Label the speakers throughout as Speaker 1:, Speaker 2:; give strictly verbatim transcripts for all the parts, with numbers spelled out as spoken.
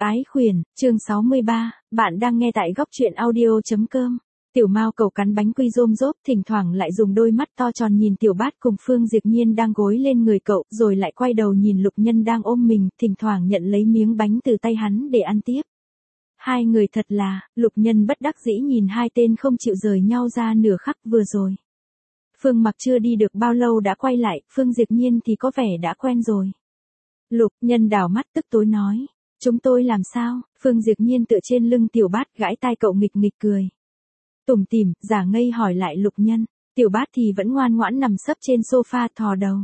Speaker 1: Ái khuyển, chương sáu mươi ba, bạn đang nghe tại góc truyện audio.com. Tiểu Mao Cầu cắn bánh quy rôm rốp, thỉnh thoảng lại dùng đôi mắt to tròn nhìn Tiểu Bát cùng Phương Diệp Nhiên đang gối lên người cậu, rồi lại quay đầu nhìn Lục Nhân đang ôm mình, thỉnh thoảng nhận lấy miếng bánh từ tay hắn để ăn tiếp. Hai người thật là, Lục Nhân bất đắc dĩ nhìn hai tên không chịu rời nhau ra nửa khắc vừa rồi. Phương Mặc chưa đi được bao lâu đã quay lại, Phương Diệp Nhiên thì có vẻ đã quen rồi. Lục Nhân đảo mắt tức tối nói. Chúng tôi làm sao? Phương Diệp Nhiên tựa trên lưng Tiểu Bát gãi tai cậu nghịch nghịch cười. Tủm tỉm, giả ngây hỏi lại Lục Nhân. Tiểu Bát thì vẫn ngoan ngoãn nằm sấp trên sofa thò đầu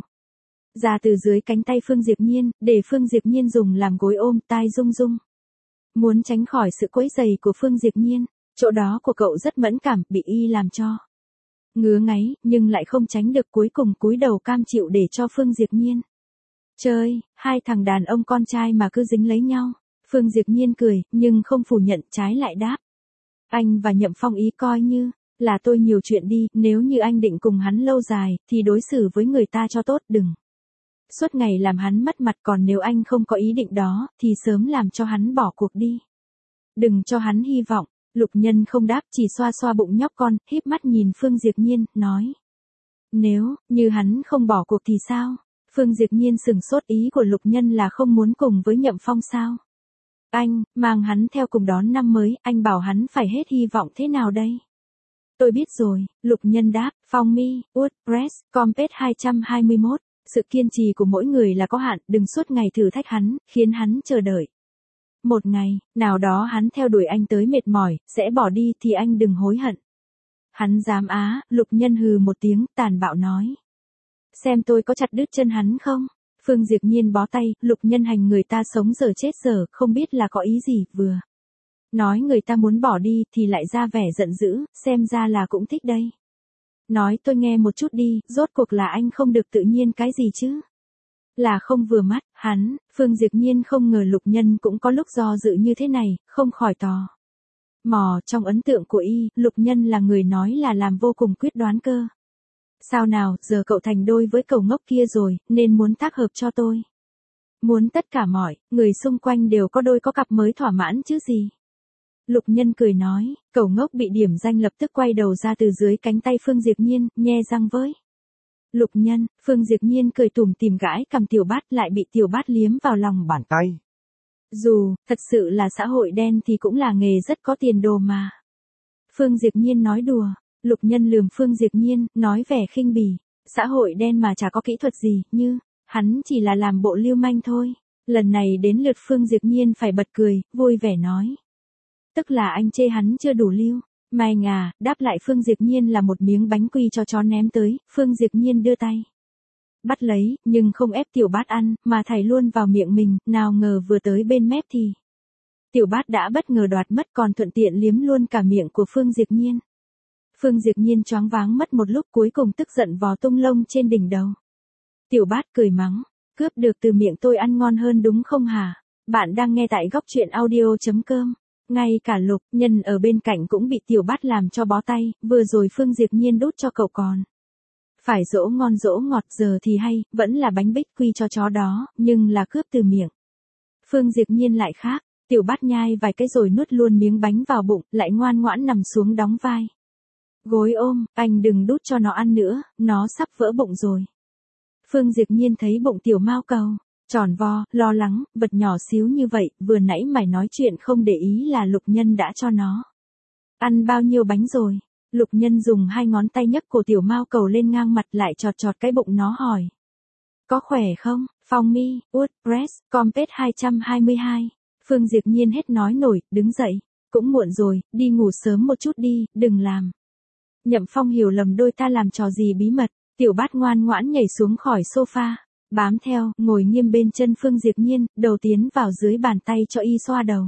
Speaker 1: ra từ dưới cánh tay Phương Diệp Nhiên, để Phương Diệp Nhiên dùng làm gối ôm tai rung rung. Muốn tránh khỏi sự quấy rầy của Phương Diệp Nhiên, chỗ đó của cậu rất mẫn cảm, bị y làm cho ngứa ngáy, nhưng lại không tránh được, cuối cùng cúi đầu cam chịu để cho Phương Diệp Nhiên chơi, hai thằng đàn ông con trai mà cứ dính lấy nhau. Phương Diệp Nhiên cười, nhưng không phủ nhận, trái lại đáp. Anh và Nhậm Phong ý coi như là tôi nhiều chuyện đi, nếu như anh định cùng hắn lâu dài, thì đối xử với người ta cho tốt, đừng suốt ngày làm hắn mất mặt, còn nếu anh không có ý định đó, thì sớm làm cho hắn bỏ cuộc đi. Đừng cho hắn hy vọng. Lục Nhân không đáp, chỉ xoa xoa bụng nhóc con, híp mắt nhìn Phương Diệp Nhiên, nói. Nếu như hắn không bỏ cuộc thì sao? Phương Diệp Nhiên sừng sốt, ý của Lục Nhân là không muốn cùng với Nhậm Phong sao? Anh, mang hắn theo cùng đón năm mới, anh bảo hắn phải hết hy vọng thế nào đây? Tôi biết rồi, Lục Nhân đáp, Phong Mi, WordPress, Compet hai trăm hai mươi mốt, sự kiên trì của mỗi người là có hạn, đừng suốt ngày thử thách hắn, khiến hắn chờ đợi. Một ngày, nào đó hắn theo đuổi anh tới mệt mỏi, sẽ bỏ đi thì anh đừng hối hận. Hắn dám á, Lục Nhân hừ một tiếng, tàn bạo nói. Xem tôi có chặt đứt chân hắn không? Phương Diệp Nhiên bó tay, Lục Nhân hành người ta sống giờ chết giờ, không biết là có ý gì, vừa nói người ta muốn bỏ đi thì lại ra vẻ giận dữ, xem ra là cũng thích đây. Nói tôi nghe một chút đi, rốt cuộc là anh không được tự nhiên cái gì chứ? Là không vừa mắt, hắn, Phương Diệp Nhiên không ngờ Lục Nhân cũng có lúc do dự như thế này, không khỏi tò mò. Trong ấn tượng của y, Lục Nhân là người nói là làm vô cùng quyết đoán cơ. Sao nào, giờ cậu thành đôi với cậu ngốc kia rồi, nên muốn tác hợp cho tôi. Muốn tất cả mọi người xung quanh đều có đôi có cặp mới thỏa mãn chứ gì. Lục Nhân cười nói, cậu ngốc bị điểm danh lập tức quay đầu ra từ dưới cánh tay Phương Diệp Nhiên, nhe răng với. Lục Nhân, Phương Diệp Nhiên cười tủm tỉm gãi cầm Tiểu Bát, lại bị Tiểu Bát liếm vào lòng bàn tay. Dù, thật sự là xã hội đen thì cũng là nghề rất có tiền đồ mà. Phương Diệp Nhiên nói đùa. Lục Nhân lườm Phương Diệp Nhiên, nói vẻ khinh bỉ, xã hội đen mà chả có kỹ thuật gì, như, hắn chỉ là làm bộ lưu manh thôi. Lần này đến lượt Phương Diệp Nhiên phải bật cười, vui vẻ nói. Tức là anh chê hắn chưa đủ lưu. Mai ngà, đáp lại Phương Diệp Nhiên là một miếng bánh quy cho chó ném tới, Phương Diệp Nhiên đưa tay bắt lấy, nhưng không ép Tiểu Bát ăn, mà thảy luôn vào miệng mình, nào ngờ vừa tới bên mép thì Tiểu Bát đã bất ngờ đoạt mất, còn thuận tiện liếm luôn cả miệng của Phương Diệp Nhiên. Phương Diệp Nhiên choáng váng mất một lúc, cuối cùng tức giận vò tung lông trên đỉnh đầu. Tiểu Bát cười mắng, cướp được từ miệng tôi ăn ngon hơn đúng không hả? Bạn đang nghe tại góc truyện audio.com. Ngay cả Lục Nhân ở bên cạnh cũng bị Tiểu Bát làm cho bó tay, vừa rồi Phương Diệp Nhiên đút cho cậu còn phải dỗ ngon dỗ ngọt, giờ thì hay, vẫn là bánh bích quy cho chó đó, nhưng là cướp từ miệng. Phương Diệp Nhiên lại khác, Tiểu Bát nhai vài cái rồi nuốt luôn miếng bánh vào bụng, lại ngoan ngoãn nằm xuống đóng vai gối ôm, anh đừng đút cho nó ăn nữa, nó sắp vỡ bụng rồi. Phương Diệp Nhiên thấy bụng Tiểu Mao Cầu tròn vo, lo lắng, vật nhỏ xíu như vậy, vừa nãy mày nói chuyện không để ý là Lục Nhân đã cho nó ăn bao nhiêu bánh rồi. Lục Nhân dùng hai ngón tay nhấc cổ Tiểu Mao Cầu lên ngang mặt, lại chọt chọt cái bụng nó hỏi. Có khỏe không? Phong Mi, WordPress, Compet hai trăm hai mươi hai. Phương Diệp Nhiên hết nói nổi, đứng dậy. Cũng muộn rồi, đi ngủ sớm một chút đi, đừng làm Nhậm Phong hiểu lầm đôi ta làm trò gì bí mật. Tiểu Bát ngoan ngoãn nhảy xuống khỏi sofa, bám theo, ngồi nghiêm bên chân Phương Diệp Nhiên, đầu tiến vào dưới bàn tay cho y xoa đầu.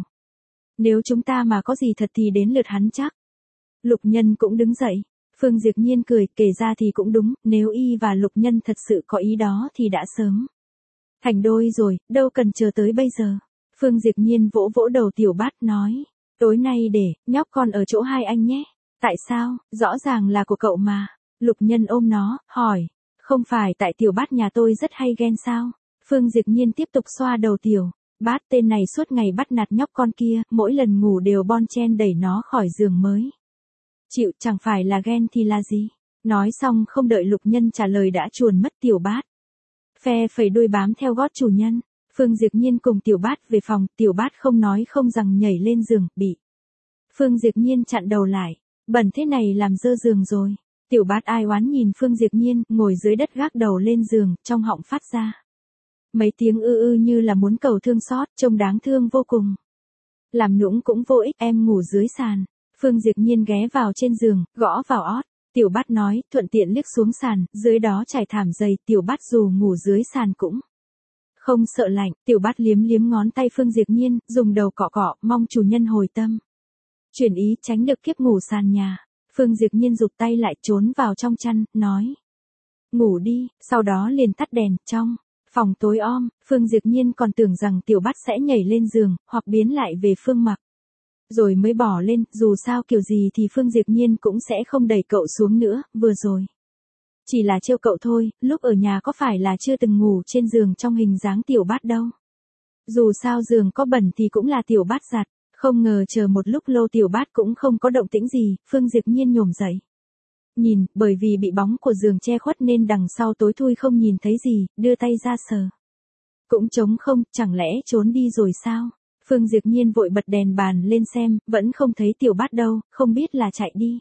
Speaker 1: Nếu chúng ta mà có gì thật thì đến lượt hắn chắc. Lục Nhân cũng đứng dậy. Phương Diệp Nhiên cười, kể ra thì cũng đúng, nếu y và Lục Nhân thật sự có ý đó thì đã sớm thành đôi rồi, đâu cần chờ tới bây giờ. Phương Diệp Nhiên vỗ vỗ đầu Tiểu Bát nói, tối nay để nhóc con ở chỗ hai anh nhé. Tại sao? Rõ ràng là của cậu mà. Lục Nhân ôm nó, hỏi, không phải tại Tiểu Bát nhà tôi rất hay ghen sao? Phương Diệp Nhiên tiếp tục xoa đầu Tiểu Bát tên này suốt ngày bắt nạt nhóc con kia, mỗi lần ngủ đều bon chen đẩy nó khỏi giường mới. Chịu, chẳng phải là ghen thì là gì? Nói xong không đợi Lục Nhân trả lời đã chuồn mất Tiểu Bát. Phe phẩy đuôi bám theo gót chủ nhân. Phương Diệp Nhiên cùng Tiểu Bát về phòng, Tiểu Bát không nói không rằng nhảy lên giường, bị Phương Diệp Nhiên chặn đầu lại. Bẩn thế này làm dơ giường rồi. Tiểu Bát ai oán nhìn Phương Diệp Nhiên, ngồi dưới đất gác đầu lên giường, trong họng phát ra mấy tiếng ư ư như là muốn cầu thương xót, trông đáng thương vô cùng. Làm nũng cũng vô ích, em ngủ dưới sàn. Phương Diệp Nhiên ghé vào trên giường, gõ vào ót. Tiểu Bát nói, thuận tiện liếc xuống sàn, dưới đó trải thảm dày, Tiểu Bát dù ngủ dưới sàn cũng không sợ lạnh. Tiểu Bát liếm liếm ngón tay Phương Diệp Nhiên, dùng đầu cọ cọ, mong chủ nhân hồi tâm. Chuyển ý tránh được kiếp ngủ sàn nhà. Phương Diệp Nhiên rụt tay lại trốn vào trong chăn, nói. Ngủ đi, sau đó liền tắt đèn, trong phòng tối om, Phương Diệp Nhiên còn tưởng rằng Tiểu Bát sẽ nhảy lên giường, hoặc biến lại về Phương Mặc. Rồi mới bỏ lên, dù sao kiểu gì thì Phương Diệp Nhiên cũng sẽ không đẩy cậu xuống nữa, vừa rồi. Chỉ là trêu cậu thôi, lúc ở nhà có phải là chưa từng ngủ trên giường trong hình dáng Tiểu Bát đâu. Dù sao giường có bẩn thì cũng là Tiểu Bát giặt, không ngờ chờ một lúc lâu Tiểu Bát cũng không có động tĩnh gì, Phương Diệp Nhiên nhổm dậy. Nhìn, bởi vì bị bóng của giường che khuất nên đằng sau tối thui không nhìn thấy gì, đưa tay ra sờ. Cũng trống không, chẳng lẽ trốn đi rồi sao? Phương Diệp Nhiên vội bật đèn bàn lên xem, vẫn không thấy Tiểu Bát đâu, không biết là chạy đi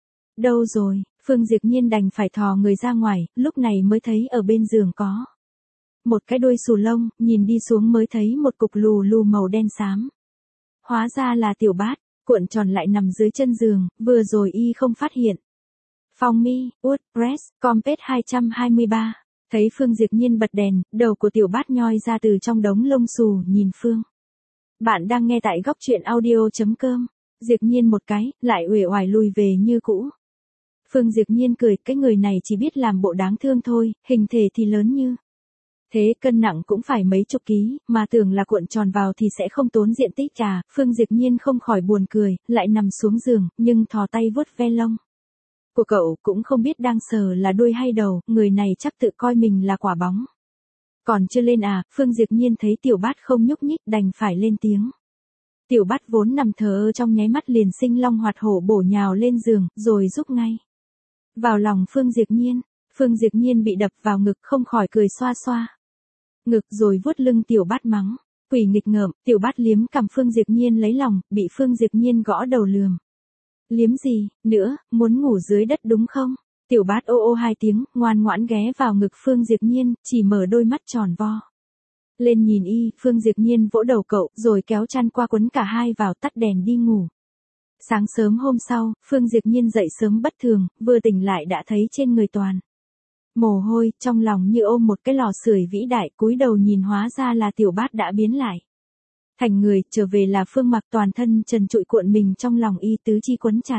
Speaker 1: đâu rồi. Phương Diệp Nhiên đành phải thò người ra ngoài, lúc này mới thấy ở bên giường có một cái đuôi xù lông, nhìn đi xuống mới thấy một cục lù lù màu đen xám. Hóa ra là Tiểu Bát, cuộn tròn lại nằm dưới chân giường, vừa rồi y không phát hiện. Phong mi, WordPress, Compet hai hai ba. Thấy Phương Diệp Nhiên bật đèn, đầu của Tiểu Bát nhoi ra từ trong đống lông xù, nhìn Phương. Bạn đang nghe tại góc truyện audio.com. Diệp Nhiên một cái, lại uể oải lùi về như cũ. Phương Diệp Nhiên cười, cái người này chỉ biết làm bộ đáng thương thôi, hình thể thì lớn như thế, cân nặng cũng phải mấy chục ký, mà tưởng là cuộn tròn vào thì sẽ không tốn diện tích à. Phương Diệp Nhiên không khỏi buồn cười, lại nằm xuống giường, nhưng thò tay vuốt ve lông của cậu, cũng không biết đang sờ là đuôi hay đầu, người này chắc tự coi mình là quả bóng. Còn chưa lên à, Phương Diệp Nhiên thấy Tiểu Bát không nhúc nhích đành phải lên tiếng. Tiểu Bát vốn nằm thờ ơ trong nháy mắt liền sinh long hoạt hổ bổ nhào lên giường, rồi rúc ngay vào lòng Phương Diệp Nhiên. Phương Diệp Nhiên bị đập vào ngực không khỏi cười xoa xoa ngực rồi vuốt lưng Tiểu Bát mắng. Quỷ nghịch ngợm, Tiểu Bát liếm cằm Phương Diệp Nhiên lấy lòng, bị Phương Diệp Nhiên gõ đầu lườm. Liếm gì, nữa, muốn ngủ dưới đất đúng không? Tiểu Bát ô ô hai tiếng, ngoan ngoãn ghé vào ngực Phương Diệp Nhiên, chỉ mở đôi mắt tròn vo lên nhìn y. Phương Diệp Nhiên vỗ đầu cậu, rồi kéo chăn qua quấn cả hai vào, tắt đèn đi ngủ. Sáng sớm hôm sau, Phương Diệp Nhiên dậy sớm bất thường, vừa tỉnh lại đã thấy trên người toàn mồ hôi, trong lòng như ôm một cái lò sưởi vĩ đại, cúi đầu nhìn hóa ra là Tiểu Bát đã biến lại thành người, trở về là Phương Mặc, toàn thân trần trụi cuộn mình trong lòng y, tứ chi quấn chặt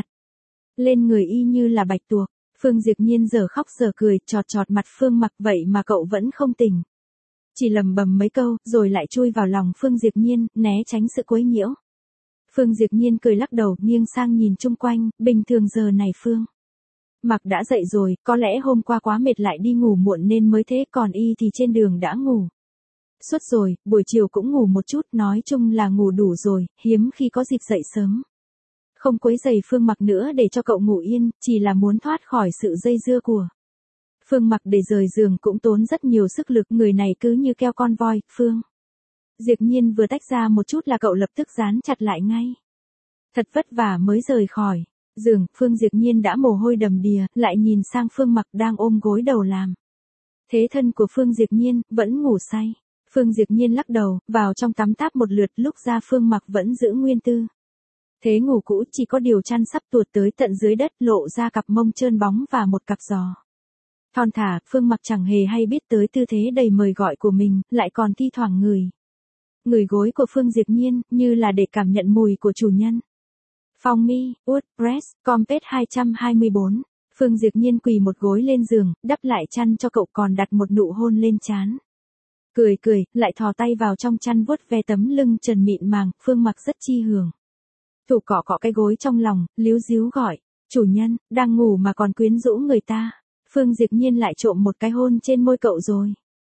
Speaker 1: lên người y như là bạch tuộc. Phương Diệp Nhiên giờ khóc giờ cười, chọt chọt mặt Phương Mặc, vậy mà cậu vẫn không tỉnh. Chỉ lầm bầm mấy câu, rồi lại chui vào lòng Phương Diệp Nhiên, né tránh sự quấy nhiễu. Phương Diệp Nhiên cười lắc đầu, nghiêng sang nhìn chung quanh, bình thường giờ này Phương Mặc đã dậy rồi, có lẽ hôm qua quá mệt lại đi ngủ muộn nên mới thế, còn y thì trên đường đã ngủ suốt rồi, buổi chiều cũng ngủ một chút, nói chung là ngủ đủ rồi, hiếm khi có dịp dậy sớm. Không quấy rầy Phương Mặc nữa để cho cậu ngủ yên, chỉ là muốn thoát khỏi sự dây dưa của Phương Mặc, để rời giường cũng tốn rất nhiều sức lực, người này cứ như keo con voi. Phương Diệp Nhiên vừa tách ra một chút là cậu lập tức dán chặt lại ngay. Thật vất vả mới rời khỏi giường, Phương Diệp Nhiên đã mồ hôi đầm đìa, lại nhìn sang Phương Mặc đang ôm gối đầu làm thế thân của Phương Diệp Nhiên, vẫn ngủ say. Phương Diệp Nhiên lắc đầu, vào trong tắm táp một lượt, lúc ra Phương Mặc vẫn giữ nguyên tư thế ngủ cũ, chỉ có điều chăn sắp tuột tới tận dưới đất, lộ ra cặp mông trơn bóng và một cặp giò thon thả. Phương Mặc chẳng hề hay biết tới tư thế đầy mời gọi của mình, lại còn thi thoảng ngửi ngửi gối của Phương Diệp Nhiên, như là để cảm nhận mùi của chủ nhân. Phong mi, WordPress, Compet hai hai bốn. Phương Diệp Nhiên quỳ một gối lên giường, đắp lại chăn cho cậu, còn đặt một nụ hôn lên trán. Cười cười, lại thò tay vào trong chăn vuốt ve tấm lưng trần mịn màng. Phương Mặc rất chi hưởng thủ cọ cọ cái gối trong lòng, líu díu gọi, chủ nhân, đang ngủ mà còn quyến rũ người ta. Phương Diệp Nhiên lại trộm một cái hôn trên môi cậu rồi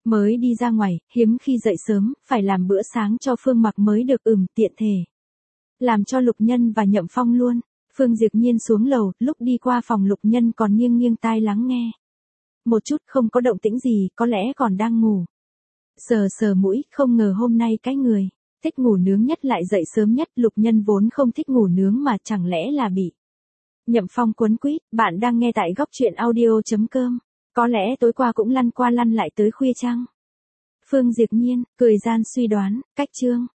Speaker 1: Mới đi ra ngoài, hiếm khi dậy sớm, phải làm bữa sáng cho Phương Mặc mới được, ừm, tiện thể. Làm cho Lục Nhân và Nhậm Phong luôn. Phương Diệp Nhiên xuống lầu, lúc đi qua phòng Lục Nhân còn nghiêng nghiêng tai lắng nghe. Một chút không có động tĩnh gì, có lẽ còn đang ngủ. Sờ sờ mũi, không ngờ hôm nay cái người thích ngủ nướng nhất lại dậy sớm nhất. Lục Nhân vốn không thích ngủ nướng mà chẳng lẽ là bị Nhậm Phong quấn quýt. Bạn đang nghe tại góc truyện audio.com. Có lẽ tối qua cũng lăn qua lăn lại tới khuya chăng? Phương Diệp Nhiên, cười gian suy đoán, cách chương.